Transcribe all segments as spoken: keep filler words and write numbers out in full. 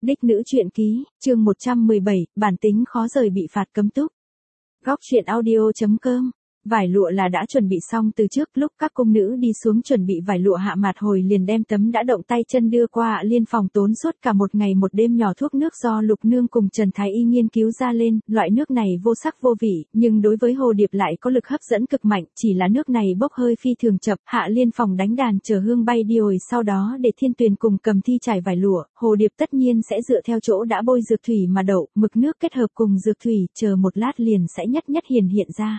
Đích nữ truyện ký, chương một trăm mười bảy, bản tính khó rời bị phạt cấm túc. Góc truyện audio chấm com. Vải lụa là đã chuẩn bị xong từ trước, lúc các cung nữ đi xuống chuẩn bị vải lụa Hạ Mạt Hồi liền đem tấm đã động tay chân đưa qua Hạ Liên phòng tốn suốt cả một ngày một đêm nhỏ thuốc nước do Lục Nương cùng Trần Thái Y nghiên cứu ra lên, loại nước này vô sắc vô vị, nhưng đối với hồ điệp lại có lực hấp dẫn cực mạnh, chỉ là nước này bốc hơi phi thường chậm. Hạ Liên phòng đánh đàn chờ hương bay đi hồi sau đó để Thiên Tuyền cùng Cầm Thi trải vải lụa, hồ điệp tất nhiên sẽ dựa theo chỗ đã bôi dược thủy mà đậu, mực nước kết hợp cùng dược thủy, chờ một lát liền sẽ nhất nhất hiển hiện ra.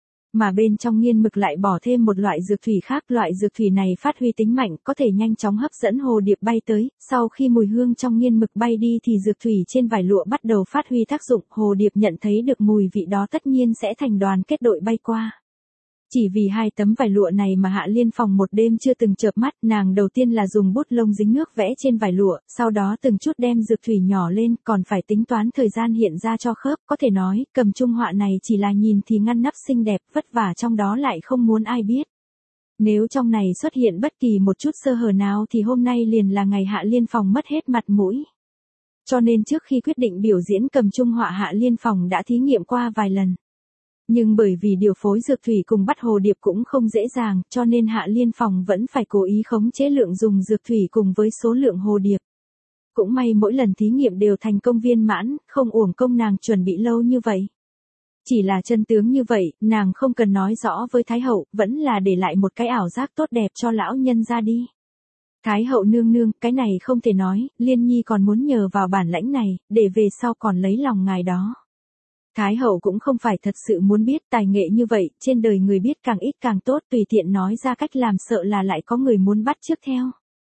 Mà bên trong nghiên mực lại bỏ thêm một loại dược thủy khác, loại dược thủy này phát huy tính mạnh, có thể nhanh chóng hấp dẫn hồ điệp bay tới, sau khi mùi hương trong nghiên mực bay đi thì dược thủy trên vải lụa bắt đầu phát huy tác dụng, hồ điệp nhận thấy được mùi vị đó tất nhiên sẽ thành đoàn kết đội bay qua. Chỉ vì hai tấm vải lụa này mà Hạ Liên phòng một đêm chưa từng chợp mắt, nàng đầu tiên là dùng bút lông dính nước vẽ trên vải lụa, sau đó từng chút đem dược thủy nhỏ lên, còn phải tính toán thời gian hiện ra cho khớp, có thể nói, cầm chung họa này chỉ là nhìn thì ngăn nắp xinh đẹp, vất vả trong đó lại không muốn ai biết. Nếu trong này xuất hiện bất kỳ một chút sơ hở nào thì hôm nay liền là ngày Hạ Liên phòng mất hết mặt mũi. Cho nên trước khi quyết định biểu diễn cầm chung họa Hạ Liên phòng đã thí nghiệm qua vài lần. Nhưng bởi vì điều phối dược thủy cùng bắt hồ điệp cũng không dễ dàng, cho nên Hạ Liên phòng vẫn phải cố ý khống chế lượng dùng dược thủy cùng với số lượng hồ điệp. Cũng may mỗi lần thí nghiệm đều thành công viên mãn, không uổng công nàng chuẩn bị lâu như vậy. Chỉ là chân tướng như vậy, nàng không cần nói rõ với Thái hậu, vẫn là để lại một cái ảo giác tốt đẹp cho lão nhân ra đi. Thái hậu nương nương, cái này không thể nói, Liên Nhi còn muốn nhờ vào bản lãnh này, để về sau còn lấy lòng ngài đó. Thái hậu cũng không phải thật sự muốn biết tài nghệ như vậy, trên đời người biết càng ít càng tốt, tùy tiện nói ra cách làm sợ là lại có người muốn bắt chước theo.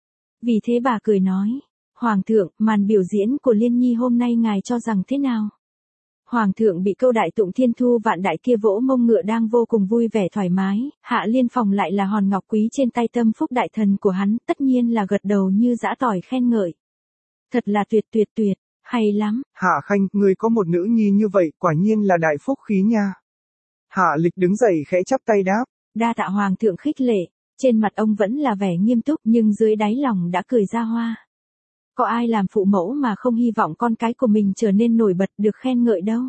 Vì thế bà cười nói, Hoàng thượng, màn biểu diễn của Liên Nhi hôm nay ngài cho rằng thế nào? Hoàng thượng bị câu đại tụng thiên thu vạn đại kia vỗ mông ngựa đang vô cùng vui vẻ thoải mái, Hạ Liên phòng lại là hòn ngọc quý trên tay tâm phúc đại thần của hắn, tất nhiên là gật đầu như giã tỏi khen ngợi. Thật là tuyệt tuyệt tuyệt. Hay lắm. Hạ Khanh, người có một nữ nhi như vậy, quả nhiên là đại phúc khí nha. Hạ Lịch đứng dậy khẽ chắp tay đáp. Đa tạ Hoàng thượng khích lệ, trên mặt ông vẫn là vẻ nghiêm túc nhưng dưới đáy lòng đã cười ra hoa. Có ai làm phụ mẫu mà không hy vọng con cái của mình trở nên nổi bật được khen ngợi đâu.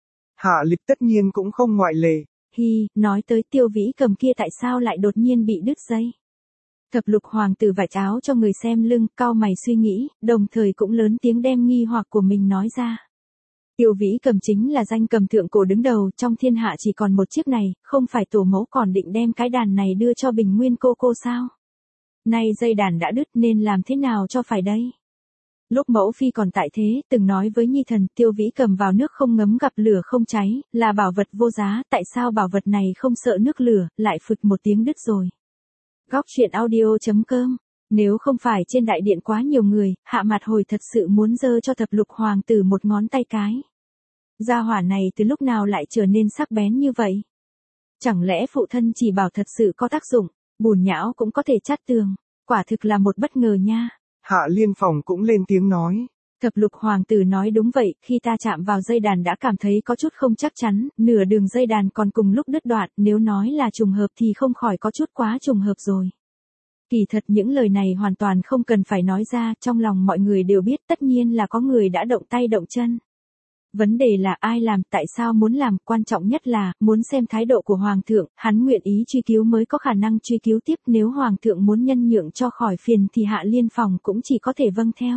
Hạ Lịch tất nhiên cũng không ngoại lệ. Hi, nói tới Tiêu Vĩ Cầm kia tại sao lại đột nhiên bị đứt dây. Thập lục hoàng tử vải áo cho người xem lưng, cau mày suy nghĩ, đồng thời cũng lớn tiếng đem nghi hoặc của mình nói ra. Tiêu Vĩ Cầm chính là danh cầm thượng cổ đứng đầu, trong thiên hạ chỉ còn một chiếc này, không phải tổ mẫu còn định đem cái đàn này đưa cho Bình Nguyên cô cô sao? Nay dây đàn đã đứt nên làm thế nào cho phải đây? Lúc mẫu phi còn tại thế, từng nói với nhi thần, Tiêu Vĩ Cầm vào nước không ngấm gặp lửa không cháy, là bảo vật vô giá, tại sao bảo vật này không sợ nước lửa, lại phực một tiếng đứt rồi. Góc truyện audio chấm com. Nếu không phải trên đại điện quá nhiều người, Hạ Mạt Hồi thật sự muốn giơ cho thập lục hoàng tử một ngón tay cái. Gia hỏa này từ lúc nào lại trở nên sắc bén như vậy? Chẳng lẽ phụ thân chỉ bảo thật sự có tác dụng, bùn nhão cũng có thể chát tường, quả thực là một bất ngờ nha. Hạ Liên phòng cũng lên tiếng nói. Thập lục hoàng tử nói đúng vậy, khi ta chạm vào dây đàn đã cảm thấy có chút không chắc chắn, nửa đường dây đàn còn cùng lúc đứt đoạn, nếu nói là trùng hợp thì không khỏi có chút quá trùng hợp rồi. Kỳ thật những lời này hoàn toàn không cần phải nói ra, trong lòng mọi người đều biết tất nhiên là có người đã động tay động chân. Vấn đề là ai làm, tại sao muốn làm, quan trọng nhất là, muốn xem thái độ của Hoàng thượng, hắn nguyện ý truy cứu mới có khả năng truy cứu tiếp, nếu Hoàng thượng muốn nhân nhượng cho khỏi phiền thì Hạ Liên phòng cũng chỉ có thể vâng theo.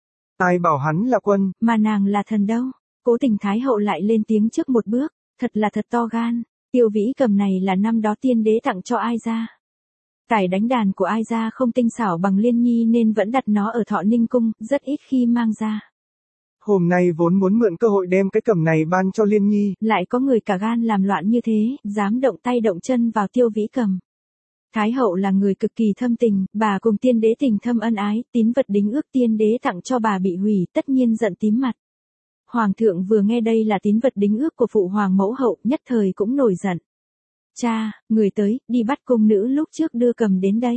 Ai bảo hắn là quân, mà nàng là thần đâu. Cố Tình Thái hậu lại lên tiếng trước một bước, thật là thật to gan, Tiêu Vĩ Cầm này là năm đó tiên đế tặng cho Ai Gia. Tài đánh đàn của Ai Gia không tinh xảo bằng Liên Nhi nên vẫn đặt nó ở Thọ Ninh cung, rất ít khi mang ra. Hôm nay vốn muốn mượn cơ hội đem cái cầm này ban cho Liên Nhi, lại có người cả gan làm loạn như thế, dám động tay động chân vào Tiêu Vĩ Cầm. Thái hậu là người cực kỳ thâm tình, bà cùng tiên đế tình thâm ân ái, tín vật đính ước tiên đế tặng cho bà bị hủy, tất nhiên giận tím mặt. Hoàng thượng vừa nghe đây là tín vật đính ước của phụ hoàng mẫu hậu, nhất thời cũng nổi giận. Cha, người tới, đi bắt cung nữ lúc trước đưa cầm đến đây.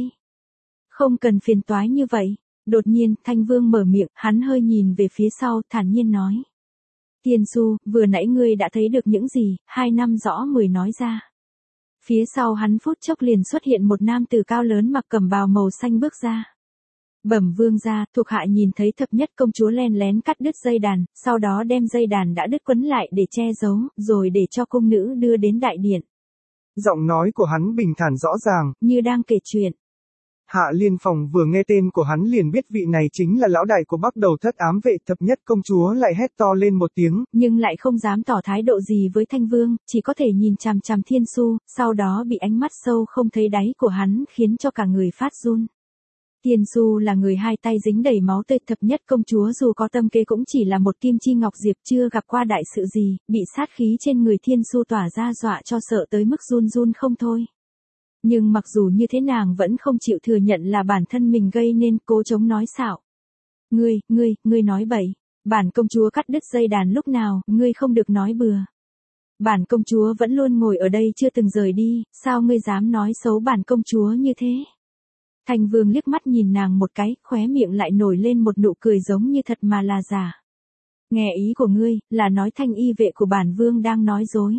Không cần phiền toái như vậy. Đột nhiên, Thanh Vương mở miệng, hắn hơi nhìn về phía sau, thản nhiên nói. Tiên Du, vừa nãy ngươi đã thấy được những gì, hai năm rõ mười nói ra. Phía sau hắn phút chốc liền xuất hiện một nam tử cao lớn mặc cẩm bào màu xanh bước ra. Bẩm vương gia, thuộc hạ nhìn thấy thập nhất công chúa len lén cắt đứt dây đàn, sau đó đem dây đàn đã đứt quấn lại để che giấu, rồi để cho cung nữ đưa đến đại điện. Giọng nói của hắn bình thản rõ ràng, như đang kể chuyện. Hạ Liên Phòng vừa nghe tên của hắn liền biết vị này chính là lão đại của Bắc Đầu Thất ám vệ. Thập nhất công chúa lại hét to lên một tiếng, nhưng lại không dám tỏ thái độ gì với Thanh Vương, chỉ có thể nhìn chằm chằm Thiên Su, sau đó bị ánh mắt sâu không thấy đáy của hắn khiến cho cả người phát run. Thiên Su là người hai tay dính đầy máu tươi. Thập nhất công chúa dù có tâm kế cũng chỉ là một kim chi ngọc diệp, chưa gặp qua đại sự gì, bị sát khí trên người Thiên Su tỏa ra dọa cho sợ tới mức run run không thôi. Nhưng mặc dù như thế nàng vẫn không chịu thừa nhận là bản thân mình gây nên, cố chống nói xạo. Ngươi, ngươi, ngươi nói bậy. Bản công chúa cắt đứt dây đàn lúc nào, ngươi không được nói bừa. Bản công chúa vẫn luôn ngồi ở đây chưa từng rời đi, sao ngươi dám nói xấu bản công chúa như thế? Thanh Vương liếc mắt nhìn nàng một cái, khóe miệng lại nổi lên một nụ cười giống như thật mà là giả. Nghe ý của ngươi, là nói Thanh y vệ của bản vương đang nói dối.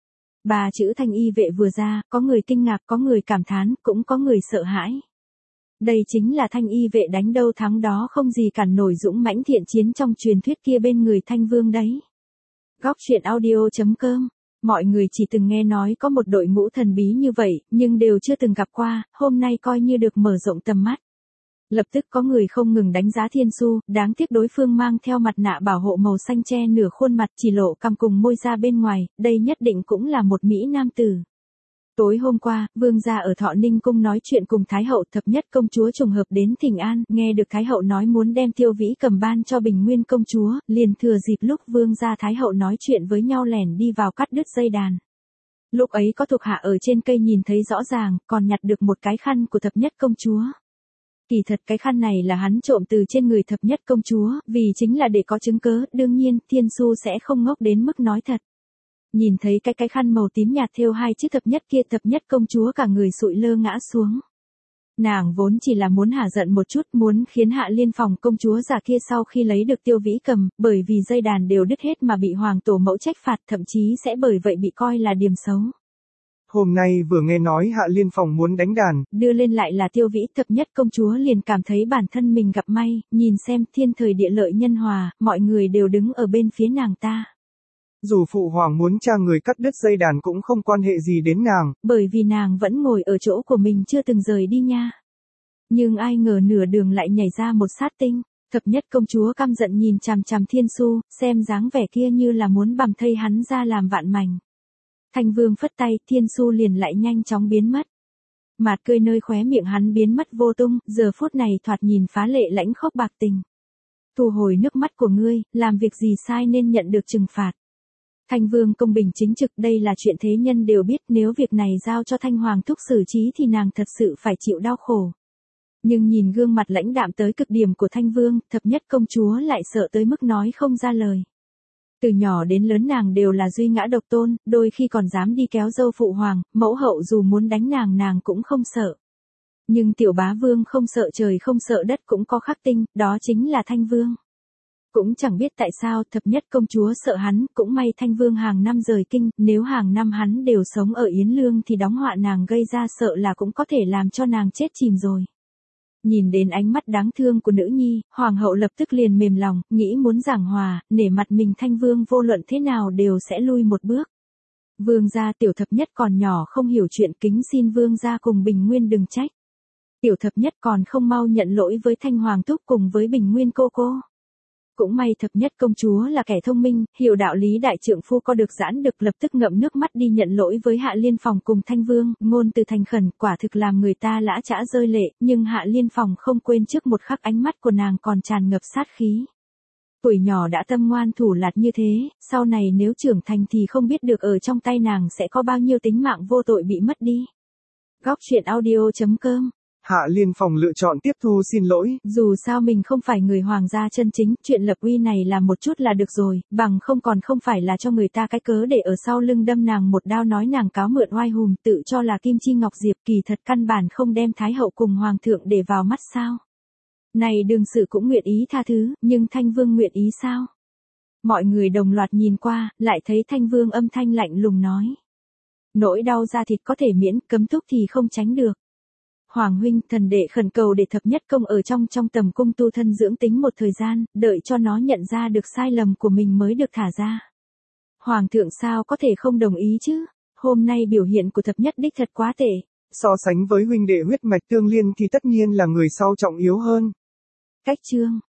Ba chữ Thanh y vệ vừa ra, có người kinh ngạc, có người cảm thán, cũng có người sợ hãi. Đây chính là Thanh y vệ đánh đâu thắng đó không gì cản nổi dũng mãnh thiện chiến trong truyền thuyết kia bên người Thanh Vương đấy. Góc truyện audio chấm com. Mọi người chỉ từng nghe nói có một đội ngũ thần bí như vậy, nhưng đều chưa từng gặp qua, hôm nay coi như được mở rộng tầm mắt. Lập tức có người không ngừng đánh giá Thiên Su, đáng tiếc đối phương mang theo mặt nạ bảo hộ màu xanh che nửa khuôn mặt, chỉ lộ cằm cùng môi ra bên ngoài, đây nhất định cũng là một mỹ nam tử. Tối hôm qua, vương gia ở Thọ Ninh cung nói chuyện cùng Thái hậu. Thập nhất công chúa trùng hợp đến thỉnh an, nghe được Thái hậu nói muốn đem Tiêu Vĩ Cầm ban cho Bình Nguyên công chúa, liền thừa dịp lúc vương gia Thái hậu nói chuyện với nhau lẻn đi vào cắt đứt dây đàn. Lúc ấy có thuộc hạ ở trên cây nhìn thấy rõ ràng, còn nhặt được một cái khăn của thập nhất công chúa. Kỳ thật cái khăn này là hắn trộm từ trên người thập nhất công chúa, vì chính là để có chứng cớ, đương nhiên, Thiên Su sẽ không ngốc đến mức nói thật. Nhìn thấy cái cái khăn màu tím nhạt thêu hai chữ thập nhất kia, thập nhất công chúa cả người sụi lơ ngã xuống. Nàng vốn chỉ là muốn hả giận một chút, muốn khiến Hạ Liên Phòng công chúa già kia sau khi lấy được Tiêu Vĩ Cầm, bởi vì dây đàn đều đứt hết mà bị hoàng tổ mẫu trách phạt, thậm chí sẽ bởi vậy bị coi là điểm xấu. Hôm nay vừa nghe nói Hạ Liên Phòng muốn đánh đàn, đưa lên lại là Tiêu Vĩ, thập nhất công chúa liền cảm thấy bản thân mình gặp may, nhìn xem thiên thời địa lợi nhân hòa, mọi người đều đứng ở bên phía nàng ta. Dù phụ hoàng muốn cha người cắt đứt dây đàn cũng không quan hệ gì đến nàng, bởi vì nàng vẫn ngồi ở chỗ của mình chưa từng rời đi nha. Nhưng ai ngờ nửa đường lại nhảy ra một sát tinh. Thập nhất công chúa căm giận nhìn chằm chằm Thiên Su, xem dáng vẻ kia như là muốn bằm thây hắn ra làm vạn mảnh. Thanh Vương phất tay, Thiên Su liền lại nhanh chóng biến mất. Mạt cười nơi khóe miệng hắn biến mất vô tung, giờ phút này thoạt nhìn phá lệ lãnh khốc bạc tình. Thu hồi nước mắt của ngươi, làm việc gì sai nên nhận được trừng phạt. Thanh Vương công bình chính trực, đây là chuyện thế nhân đều biết, nếu việc này giao cho Thanh Hoàng thúc xử trí thì nàng thật sự phải chịu đau khổ. Nhưng nhìn gương mặt lãnh đạm tới cực điểm của Thanh Vương, thập nhất công chúa lại sợ tới mức nói không ra lời. Từ nhỏ đến lớn nàng đều là duy ngã độc tôn, đôi khi còn dám đi kéo dâu phụ hoàng, mẫu hậu dù muốn đánh nàng nàng cũng không sợ. Nhưng tiểu bá vương không sợ trời không sợ đất cũng có khắc tinh, đó chính là Thanh Vương. Cũng chẳng biết tại sao thập nhất công chúa sợ hắn, cũng may Thanh Vương hàng năm rời kinh, nếu hàng năm hắn đều sống ở Yến Lương thì đóng họa nàng gây ra sợ là cũng có thể làm cho nàng chết chìm rồi. Nhìn đến ánh mắt đáng thương của nữ nhi, hoàng hậu lập tức liền mềm lòng, nghĩ muốn giảng hòa, nể mặt mình Thanh Vương vô luận thế nào đều sẽ lui một bước. Vương gia tiểu thập nhất còn nhỏ không hiểu chuyện, kính xin vương gia cùng Bình Nguyên đừng trách. Tiểu thập nhất còn không mau nhận lỗi với Thanh Hoàng thúc cùng với Bình Nguyên cô cô. Cũng may thập nhất công chúa là kẻ thông minh, hiểu đạo lý đại trượng phu có được giãn được, lập tức ngậm nước mắt đi nhận lỗi với Hạ Liên Phòng cùng Thanh Vương, ngôn từ thành khẩn, quả thực làm người ta lã chã rơi lệ, nhưng Hạ Liên Phòng không quên trước một khắc ánh mắt của nàng còn tràn ngập sát khí. Tuổi nhỏ đã tâm ngoan thủ lạt như thế, sau này nếu trưởng thành thì không biết được ở trong tay nàng sẽ có bao nhiêu tính mạng vô tội bị mất đi. Góc truyện audio chấm com. Hạ Liên Phòng lựa chọn tiếp thu xin lỗi. Dù sao mình không phải người hoàng gia chân chính, chuyện lập uy này làm một chút là được rồi, bằng không còn không phải là cho người ta cái cớ để ở sau lưng đâm nàng một đao, nói nàng cáo mượn oai hùng, tự cho là kim chi ngọc diệp, kỳ thật căn bản không đem Thái hậu cùng hoàng thượng để vào mắt sao. Này đương sự cũng nguyện ý tha thứ, nhưng Thanh Vương nguyện ý sao? Mọi người đồng loạt nhìn qua, lại thấy Thanh Vương âm thanh lạnh lùng nói. Nỗi đau da thịt có thể miễn, cấm túc thì không tránh được. Hoàng huynh, thần đệ khẩn cầu để thập nhất công ở trong trong tầm cung tu thân dưỡng tính một thời gian, đợi cho nó nhận ra được sai lầm của mình mới được thả ra. Hoàng thượng sao có thể không đồng ý chứ? Hôm nay biểu hiện của thập nhất đích thật quá tệ. So sánh với huynh đệ huyết mạch tương liên thì tất nhiên là người sau trọng yếu hơn. Cách chương